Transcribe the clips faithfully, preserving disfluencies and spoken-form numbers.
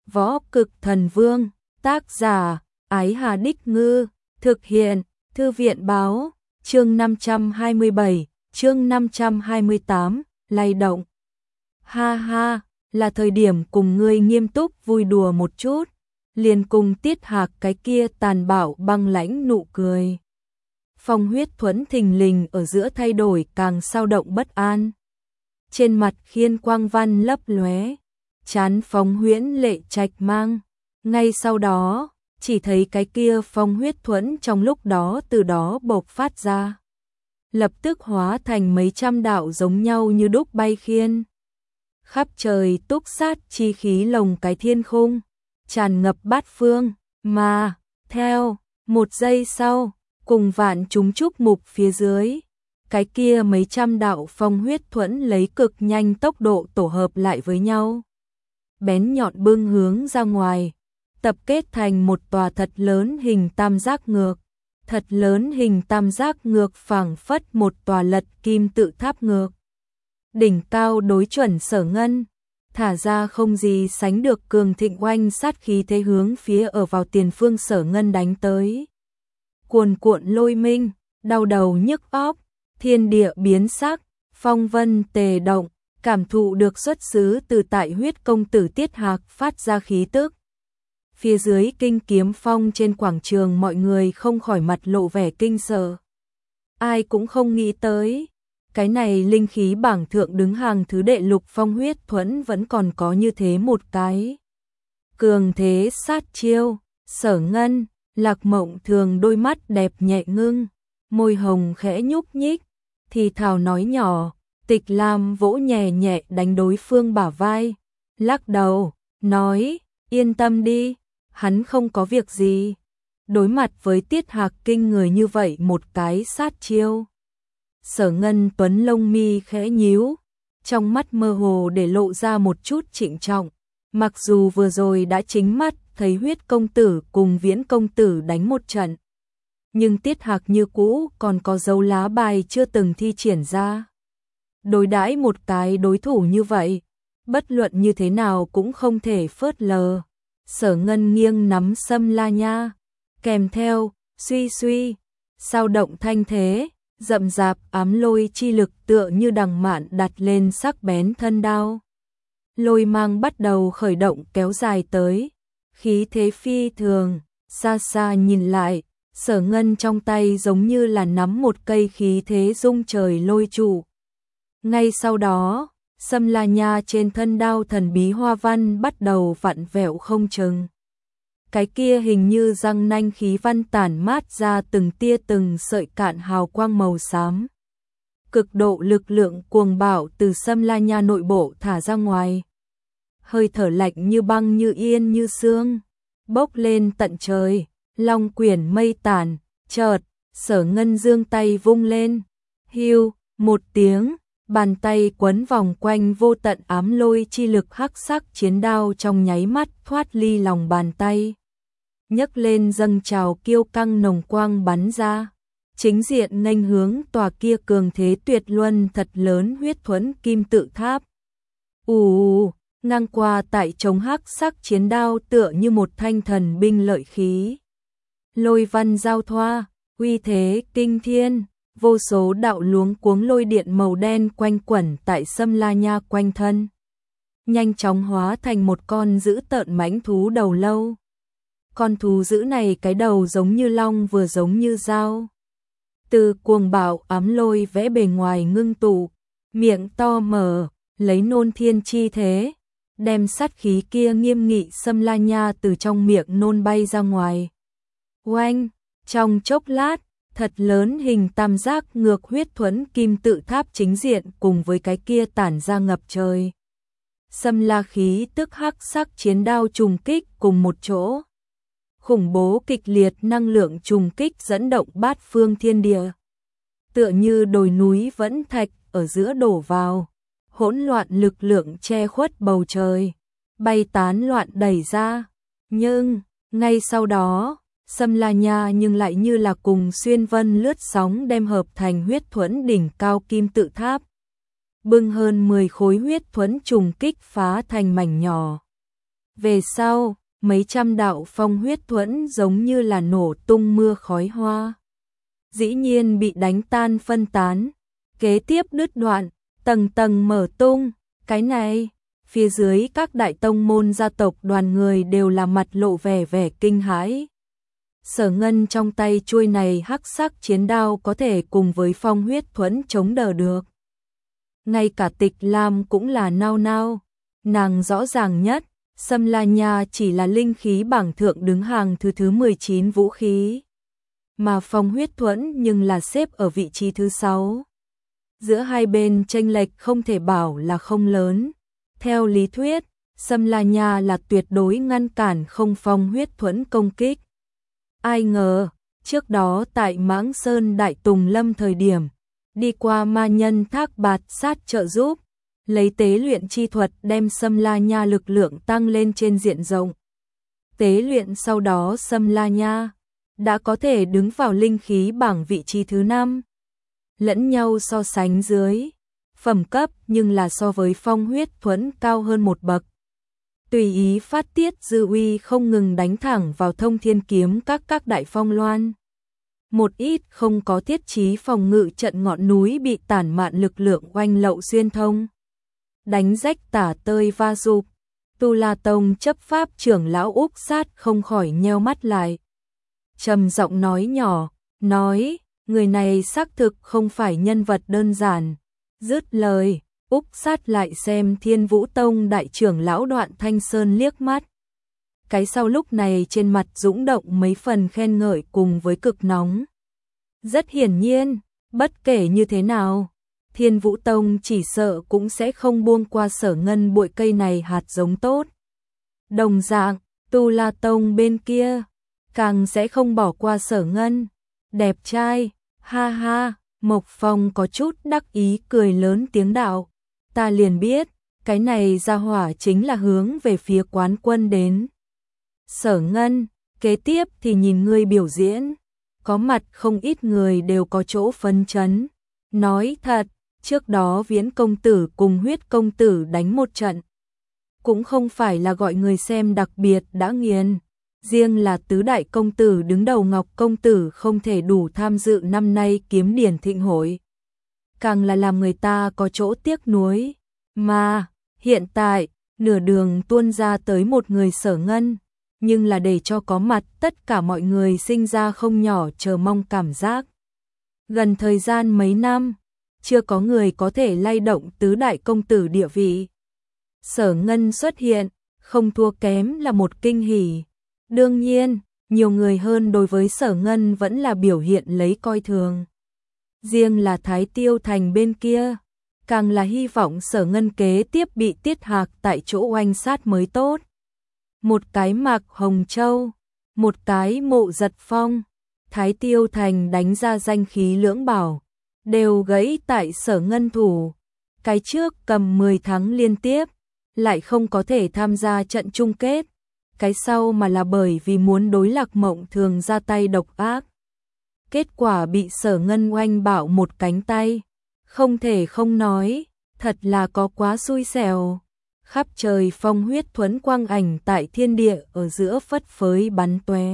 Võ Cực Thần Vương, tác giả, Ái Hà Đích Ngư, thực hiện, Thư viện Báo, chương năm trăm hai mươi bảy, chương năm trăm hai mươi tám, lay động. Ha ha, là thời điểm cùng ngươi nghiêm túc vui đùa một chút, liền cùng Tiết Hạc cái kia tàn bạo băng lãnh nụ cười. Phong Huyết Thuẫn thình lình ở giữa thay đổi càng sao động bất an. Trên mặt khiên quang văn lấp lóe, trán Phong Huyễn lệ trạch mang. Ngay sau đó, chỉ thấy cái kia Phong Huyết Thuẫn trong lúc đó từ đó bộc phát ra. Lập tức hóa thành mấy trăm đạo giống nhau như đúc bay khiên. Khắp trời túc sát chi khí lồng cái thiên khung, tràn ngập bát phương, mà, theo, một giây sau, cùng vạn chúng trúc mục phía dưới. Cái kia mấy trăm đạo Phong Huyết Thuẫn lấy cực nhanh tốc độ tổ hợp lại với nhau. Bén nhọn bưng hướng ra ngoài, tập kết thành một tòa thật lớn hình tam giác ngược. Thật lớn hình tam giác ngược phảng phất một tòa lật kim tự tháp ngược. Đỉnh cao đối chuẩn Sở Ngân, thả ra không gì sánh được cường thịnh oanh sát khí thế hướng phía ở vào tiền phương Sở Ngân đánh tới. Cuồn cuộn lôi minh, đau đầu nhức óc, thiên địa biến sắc, phong vân tề động, cảm thụ được xuất xứ từ tại huyết công tử Tiết Hạc phát ra khí tức. Phía dưới kinh kiếm phong trên quảng trường mọi người không khỏi mặt lộ vẻ kinh sợ. Ai cũng không nghĩ tới, cái này linh khí bảng thượng đứng hàng thứ đệ lục Phong Huyết Thuẫn vẫn còn có như thế một cái. Cường thế sát chiêu, Sở Ngân, Lạc Mộng Thường đôi mắt đẹp nhẹ ngưng, môi hồng khẽ nhúc nhích, thì thào nói nhỏ, Tịch Lam vỗ nhẹ nhẹ đánh đối phương bả vai, lắc đầu, nói, yên tâm đi, hắn không có việc gì. Đối mặt với Tiết Hạc kinh người như vậy một cái sát chiêu. Sở Ngân tuấn lông mi khẽ nhíu, trong mắt mơ hồ để lộ ra một chút trịnh trọng. Mặc dù vừa rồi đã chính mắt thấy Huyết công tử cùng Viễn công tử đánh một trận, nhưng Tiết Hạc như cũ còn có dấu lá bài chưa từng thi triển ra. Đối đãi một cái đối thủ như vậy, bất luận như thế nào cũng không thể phớt lờ. Sở Ngân nghiêng nắm Sâm La Nha, kèm theo, suy suy, sao động thanh thế, rậm rạp ám lôi chi lực tựa như đằng mạn đặt lên sắc bén thân đao. Lôi mang bắt đầu khởi động kéo dài tới, khí thế phi thường, xa xa nhìn lại, Sở Ngân trong tay giống như là nắm một cây khí thế rung trời lôi trụ. Ngay sau đó, Sâm La Nha trên thân đao thần bí hoa văn bắt đầu vặn vẹo không chừng. Cái kia hình như răng nanh khí văn tản mát ra từng tia từng sợi cạn hào quang màu xám. Cực độ lực lượng cuồng bạo từ Sâm La Nha nội bộ thả ra ngoài. Hơi thở lạnh như băng như yên như sương, bốc lên tận trời, long quyển mây tàn, chợt, Sở Ngân giương tay vung lên, hiu, một tiếng. Bàn tay quấn vòng quanh vô tận ám lôi chi lực hắc sắc chiến đao trong nháy mắt thoát ly lòng bàn tay. Nhấc lên dâng trào kiêu căng nồng quang bắn ra. Chính diện nghênh hướng tòa kia cường thế tuyệt luân thật lớn Huyết Thuẫn kim tự tháp. Ù, ngang qua tại chống hắc sắc chiến đao tựa như một thanh thần binh lợi khí. Lôi văn giao thoa, uy thế kinh thiên. Vô số đạo luống cuống lôi điện màu đen quanh quẩn tại Sâm La Nha quanh thân. Nhanh chóng hóa thành một con dữ tợn mãnh thú đầu lâu. Con thú dữ này cái đầu giống như long vừa giống như dao. Từ cuồng bạo ám lôi vẽ bề ngoài ngưng tụ, miệng to mở, lấy nôn thiên chi thế, đem sát khí kia nghiêm nghị Sâm La Nha từ trong miệng nôn bay ra ngoài. Oanh, trong chốc lát, thật lớn hình tam giác ngược Huyết Thuẫn kim tự tháp chính diện cùng với cái kia tản ra ngập trời. Sâm La khí tức hắc sắc chiến đao trùng kích cùng một chỗ. Khủng bố kịch liệt năng lượng trùng kích dẫn động bát phương thiên địa. Tựa như đồi núi vẫn thạch ở giữa đổ vào. Hỗn loạn lực lượng che khuất bầu trời. Bay tán loạn đẩy ra. Nhưng, ngay sau đó, Sâm La Nha nhưng lại như là cùng xuyên vân lướt sóng đem hợp thành Huyết Thuẫn đỉnh cao kim tự tháp. Bưng hơn mười khối Huyết Thuẫn trùng kích phá thành mảnh nhỏ. Về sau, mấy trăm đạo phong huyết thuẫn giống như là nổ tung mưa khói hoa. Dĩ nhiên bị đánh tan phân tán, kế tiếp đứt đoạn, tầng tầng mở tung, cái này, phía dưới các đại tông môn gia tộc đoàn người đều là mặt lộ vẻ vẻ kinh hãi. Sở Ngân trong tay chuôi này hắc sắc chiến đao có thể cùng với phong huyết thuẫn chống đỡ được. Ngay cả Tịch Lam cũng là nao nao, nàng rõ ràng nhất, Sâm La Nha chỉ là linh khí bảng thượng đứng hàng thứ thứ mười chín vũ khí, mà phong huyết thuẫn nhưng là xếp ở vị trí thứ sáu. Giữa hai bên chênh lệch không thể bảo là không lớn. Theo lý thuyết, Sâm La Nha là tuyệt đối ngăn cản không phong huyết thuẫn công kích. Ai ngờ, trước đó tại Mãng Sơn Đại Tùng Lâm thời điểm, đi qua ma nhân Thác Bạt Sát trợ giúp, lấy tế luyện chi thuật đem Sâm La Nha lực lượng tăng lên trên diện rộng. Tế luyện sau đó Sâm La Nha đã có thể đứng vào linh khí bảng vị trí thứ năm. Lẫn nhau so sánh dưới, phẩm cấp nhưng là so với phong huyết thuẫn cao hơn một bậc. Tùy ý phát tiết dư uy không ngừng đánh thẳng vào thông thiên kiếm các các đại phong loan. Một ít không có thiết trí phòng ngự trận ngọn núi bị tản mạn lực lượng oanh lậu xuyên thông. Đánh rách tả tơi va dục, Tu La Tông chấp pháp trưởng lão Úc Sát không khỏi nheo mắt lại. Trầm giọng nói nhỏ, nói, người này xác thực không phải nhân vật đơn giản. Dứt lời, Úc Sát lại xem Thiên Vũ Tông đại trưởng lão Đoạn Thanh Sơn liếc mắt. Cái sau lúc này trên mặt dũng động mấy phần khen ngợi cùng với cực nóng. Rất hiển nhiên, bất kể như thế nào, Thiên Vũ Tông chỉ sợ cũng sẽ không buông qua Sở Ngân bụi cây này hạt giống tốt. Đồng dạng, Tu La Tông bên kia, càng sẽ không bỏ qua Sở Ngân. Đẹp trai, ha ha, Mộc Phong có chút đắc ý cười lớn tiếng đạo. Ta liền biết, cái này ra hỏa chính là hướng về phía quán quân đến. Sở Ngân, kế tiếp thì nhìn ngươi biểu diễn. Có mặt không ít người đều có chỗ phấn chấn. Nói thật, trước đó Viễn công tử cùng Huyết công tử đánh một trận, cũng không phải là gọi người xem đặc biệt đã nghiền. Riêng là tứ đại công tử đứng đầu Ngọc công tử không thể đủ tham dự năm nay kiếm điển thịnh hội, càng là làm người ta có chỗ tiếc nuối. Mà, hiện tại, nửa đường tuôn ra tới một người Sở Ngân, nhưng là để cho có mặt tất cả mọi người sinh ra không nhỏ chờ mong cảm giác. Gần thời gian mấy năm, chưa có người có thể lay động tứ đại công tử địa vị. Sở Ngân xuất hiện, không thua kém là một kinh hỉ. Đương nhiên, nhiều người hơn đối với Sở Ngân vẫn là biểu hiện lấy coi thường. Riêng là Thái Tiêu Thành bên kia, càng là hy vọng Sở Ngân kế tiếp bị Tiết Hạc tại chỗ oanh sát mới tốt. Một cái Mạc Hồng Châu, một cái Mộ Giật Phong, Thái Tiêu Thành đánh ra danh khí lưỡng bảo, đều gãy tại Sở Ngân thủ. Cái trước cầm mười tháng liên tiếp, lại không có thể tham gia trận chung kết. Cái sau mà là bởi vì muốn đối Lạc Mộng Thường ra tay độc ác. Kết quả bị Sở Ngân oanh bạo một cánh tay. Không thể không nói, thật là có quá xui xẻo. Khắp trời phong huyết thuẫn quang ảnh tại thiên địa ở giữa phất phới bắn tóe.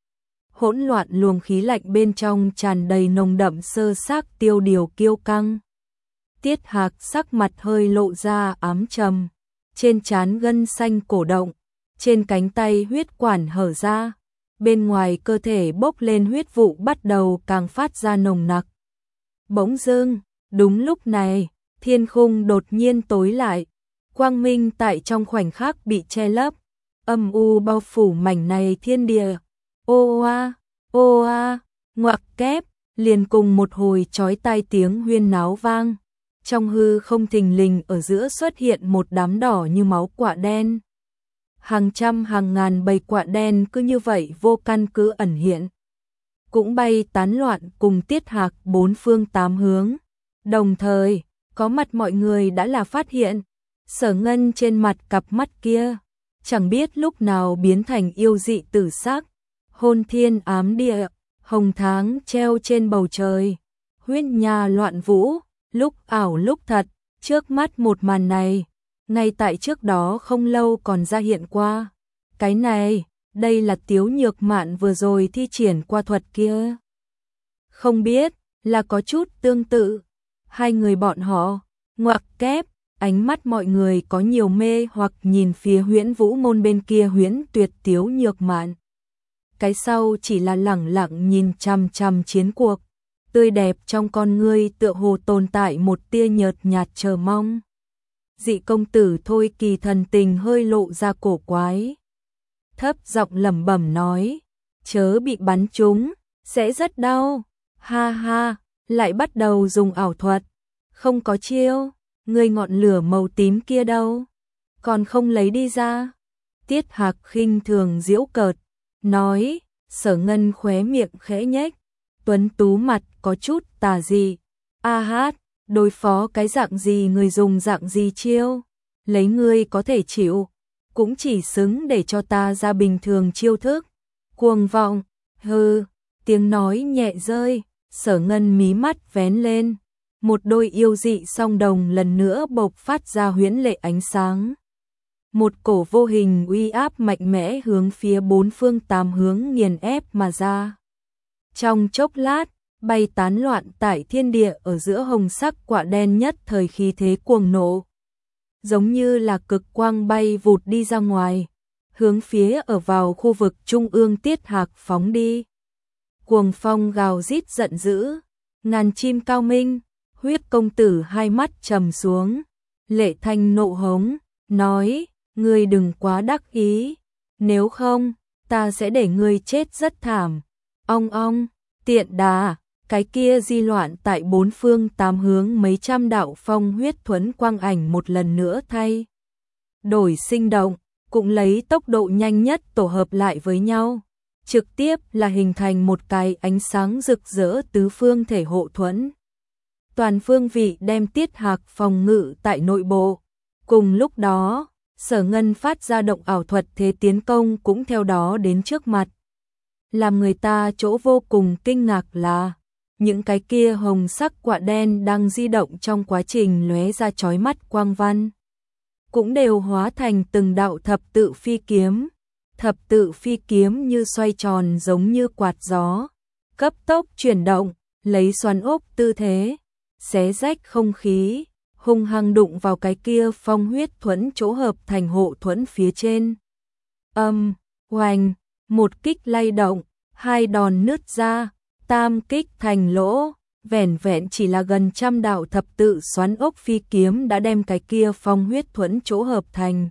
Hỗn loạn luồng khí lạnh bên trong tràn đầy nồng đậm sơ xác tiêu điều kiêu căng. Tiết Hạc sắc mặt hơi lộ ra ám trầm, trên trán gân xanh cổ động, trên cánh tay huyết quản hở ra, bên ngoài cơ thể bốc lên huyết vụ bắt đầu càng phát ra nồng nặc. Bỗng dưng, đúng lúc này, thiên khung đột nhiên tối lại, quang minh tại trong khoảnh khắc bị che lấp, âm u bao phủ mảnh này thiên địa. Ô a, ô a, ngoặc kép, liền cùng một hồi chói tai tiếng huyên náo vang. Trong hư không thình lình ở giữa xuất hiện một đám đỏ như máu quạ đen. Hàng trăm hàng ngàn bầy quạ đen cứ như vậy vô căn cứ ẩn hiện, cũng bay tán loạn cùng Tiết Hạc bốn phương tám hướng. Đồng thời, có mặt mọi người đã là phát hiện, Sở Ngân trên mặt cặp mắt kia, chẳng biết lúc nào biến thành yêu dị tử sắc, hôn thiên ám địa, hồng tháng treo trên bầu trời, huyết nhà loạn vũ, lúc ảo lúc thật. Trước mắt một màn này, ngay tại trước đó không lâu còn ra hiện qua. Cái này, đây là Tiếu Nhược Mạn vừa rồi thi triển qua thuật kia. Không biết, là có chút tương tự. Hai người bọn họ, ngoặc kép, ánh mắt mọi người có nhiều mê hoặc nhìn phía Huyễn Vũ môn bên kia Huyễn Tuyệt Tiếu Nhược Mạn. Cái sau chỉ là lẳng lặng nhìn chằm chằm chiến cuộc, tươi đẹp trong con ngươi tựa hồ tồn tại một tia nhợt nhạt chờ mong. Dị công tử Thôi Kỳ thần tình hơi lộ ra cổ quái. Thấp giọng lẩm bẩm nói, chớ bị bắn trúng, sẽ rất đau. Ha ha, lại bắt đầu dùng ảo thuật. Không có chiêu, người ngọn lửa màu tím kia đâu? Còn không lấy đi ra. Tiết Hạc khinh thường giễu cợt, nói, Sở Ngân khóe miệng khẽ nhếch, tuấn tú mặt có chút tà dị. A hát, đối phó cái dạng gì người dùng dạng gì chiêu, lấy ngươi có thể chịu, cũng chỉ xứng để cho ta ra bình thường chiêu thức. Cuồng vọng, hừ, tiếng nói nhẹ rơi, Sở Ngân mí mắt vén lên, một đôi yêu dị song đồng lần nữa bộc phát ra huyễn lệ ánh sáng. Một cổ vô hình uy áp mạnh mẽ hướng phía bốn phương tám hướng nghiền ép mà ra. Trong chốc lát, bay tán loạn tại thiên địa ở giữa hồng sắc quả đen nhất thời khí thế cuồng nộ. Giống như là cực quang bay vụt đi ra ngoài, hướng phía ở vào khu vực trung ương Tiết Hạc phóng đi. Cuồng phong gào rít giận dữ, ngàn chim cao minh, Huyết công tử hai mắt trầm xuống, lệ thanh nộ hống, nói, ngươi đừng quá đắc ý, nếu không, ta sẽ để ngươi chết rất thảm. Ong ong, tiện đà, cái kia di loạn tại bốn phương tám hướng mấy trăm đạo phong huyết thuẫn quang ảnh một lần nữa thay đổi sinh động, cũng lấy tốc độ nhanh nhất tổ hợp lại với nhau, trực tiếp là hình thành một cái ánh sáng rực rỡ tứ phương thể hộ thuẫn. Toàn phương vị đem Tiết Hạc phòng ngự tại nội bộ. Cùng lúc đó, Sở Ngân phát ra động ảo thuật thế tiến công cũng theo đó đến trước mặt. Làm người ta chỗ vô cùng kinh ngạc là những cái kia hồng sắc quạ đen đang di động trong quá trình lóe ra chói mắt quang văn, cũng đều hóa thành từng đạo thập tự phi kiếm. Thập tự phi kiếm như xoay tròn giống như quạt gió, cấp tốc chuyển động, lấy xoắn ốc tư thế, xé rách không khí, hung hăng đụng vào cái kia phong huyết thuẫn chỗ hợp thành hộ thuẫn phía trên. Âm, oanh, một kích lay động, hai đòn nứt ra, tam kích thành lỗ, vẻn vẹn chỉ là gần trăm đạo thập tự xoắn ốc phi kiếm đã đem cái kia phong huyết thuẫn chỗ hợp thành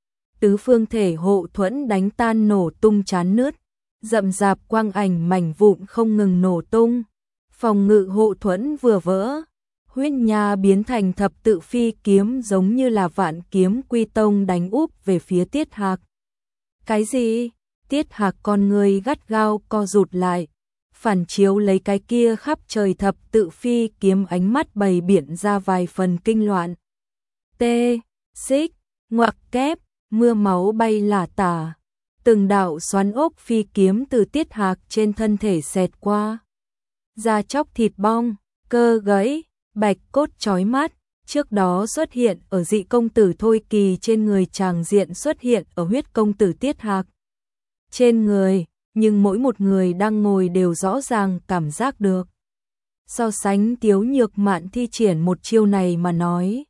tứ phương thể hộ thuẫn đánh tan nổ tung chán nứt, rậm rạp quang ảnh mảnh vụn không ngừng nổ tung. Phòng ngự hộ thuẫn vừa vỡ, huyết nha biến thành thập tự phi kiếm giống như là vạn kiếm quy tông đánh úp về phía Tiết Hạc. Cái gì? Tiết Hạc con người gắt gao co rụt lại, phản chiếu lấy cái kia khắp trời thập tự phi kiếm ánh mắt bày biện ra vài phần kinh loạn. Tê, xích, ngoặc kép, mưa máu bay lả tả, từng đạo xoắn ốc phi kiếm từ Tiết Hạc trên thân thể xẹt qua. Da chóc thịt bong, cơ gãy, bạch cốt chói mắt, trước đó xuất hiện ở dị công tử Thôi Kỳ trên người tràng diện xuất hiện ở huyết công tử Tiết Hạc trên người, nhưng mỗi một người đang ngồi đều rõ ràng cảm giác được. So sánh Tiếu Nhược Mạn thi triển một chiêu này mà nói,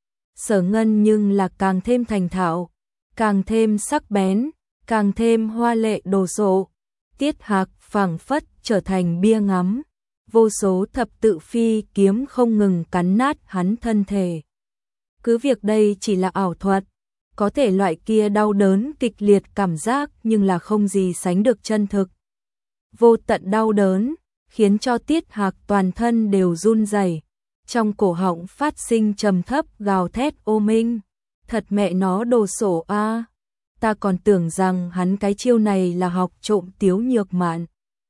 Sở Ngân nhưng là càng thêm thành thạo, càng thêm sắc bén, càng thêm hoa lệ đồ sộ. Tiết Hạc phảng phất trở thành bia ngắm, vô số thập tự phi kiếm không ngừng cắn nát hắn thân thể. Cứ việc đây chỉ là ảo thuật, có thể loại kia đau đớn kịch liệt cảm giác nhưng là không gì sánh được chân thực. Vô tận đau đớn, khiến cho Tiết Hạc toàn thân đều run rẩy, trong cổ họng phát sinh trầm thấp gào thét ô minh. Thật mẹ nó đồ sổ a, à. Ta còn tưởng rằng hắn cái chiêu này là học trộm Tiếu Nhược Mạn.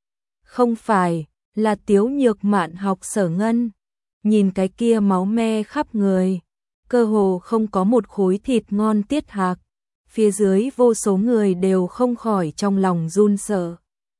Không phải, là Tiếu Nhược Mạn học Sở Ngân. Nhìn cái kia máu me khắp người, cơ hồ không có một khối thịt ngon Tiết Hạc. Phía dưới vô số người đều không khỏi trong lòng run sợ.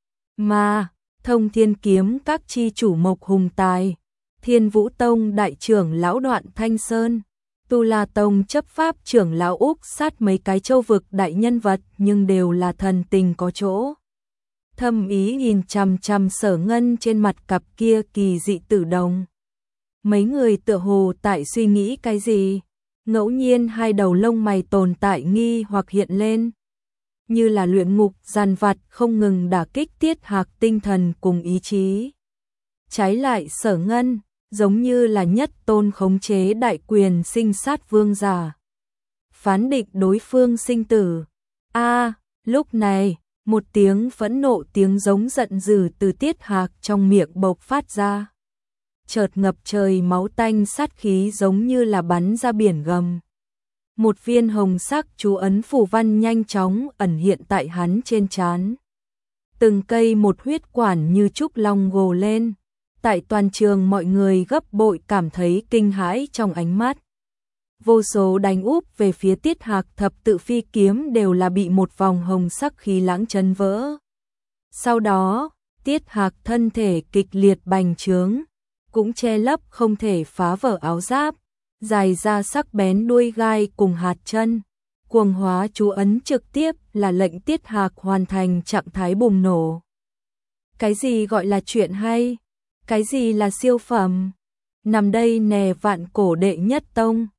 Mà, Thông Thiên Kiếm các chi chủ Mộc Hùng Tài, Thiên Vũ Tông đại trưởng lão Đoạn Thanh Sơn, Tu La Tông chấp pháp trưởng lão Úc sát mấy cái châu vực đại nhân vật nhưng đều là thần tình có chỗ. Thâm ý nhìn chằm chằm Sở Ngân trên mặt cặp kia kỳ dị tử đồng. Mấy người tựa hồ tại suy nghĩ cái gì, ngẫu nhiên hai đầu lông mày tồn tại nghi hoặc hiện lên. Như là luyện ngục giàn vặt không ngừng đả kích Tiết Hạc tinh thần cùng ý chí. Trái lại Sở Ngân, giống như là nhất tôn khống chế đại quyền sinh sát vương giả. Phán định đối phương sinh tử. A, lúc này, một tiếng phẫn nộ tiếng giống giận dữ từ Tiết Hạc trong miệng bộc phát ra. Chợt ngập trời máu tanh sát khí giống như là bắn ra biển gầm. Một viên hồng sắc chú ấn phù văn nhanh chóng ẩn hiện tại hắn trên trán. Từng cây một huyết quản như trúc long gồ lên. Tại toàn trường mọi người gấp bội cảm thấy kinh hãi trong ánh mắt. Vô số đánh úp về phía Tiết Hạc thập tự phi kiếm đều là bị một vòng hồng sắc khí lãng chấn vỡ. Sau đó, Tiết Hạc thân thể kịch liệt bành trướng, cũng che lấp không thể phá vỡ áo giáp, dài ra sắc bén đuôi gai cùng hạt chân. Cuồng hóa chú ấn trực tiếp là lệnh Tiết Hạc hoàn thành trạng thái bùng nổ. Cái gì gọi là chuyện hay? Cái gì là siêu phẩm? Nằm đây nè vạn cổ đệ nhất tông,